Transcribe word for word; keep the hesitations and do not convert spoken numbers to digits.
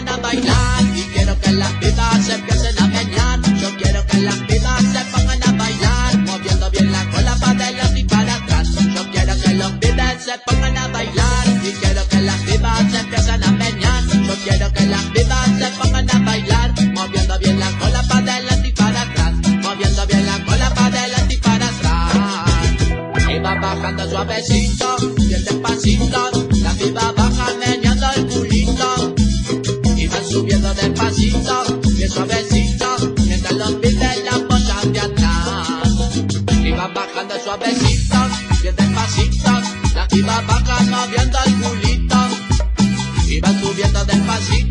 a bailar y quiero que las pibas se empiecen a menear. Yo quiero que las pibas se pongan a bailar, moviendo bien la cola para adelante y para atrás. Yo quiero que los pibes se pongan a bailar y quiero que las pibas se empiecen a menear. Yo quiero que las pibas se pongan a bailar, moviendo bien la cola para adelante y para atrás, moviendo bien la cola para adelante y para atrás. Y va bajando suavecito, bien despacito, la piba baja meneando el culito. Y van subiendo despacito, bien suavecito, mientras los pibes la apoyan de atrás. Y van bajando suavecito, bien despacito, la piba baja moviendo el culito. Y van subiendo despacito.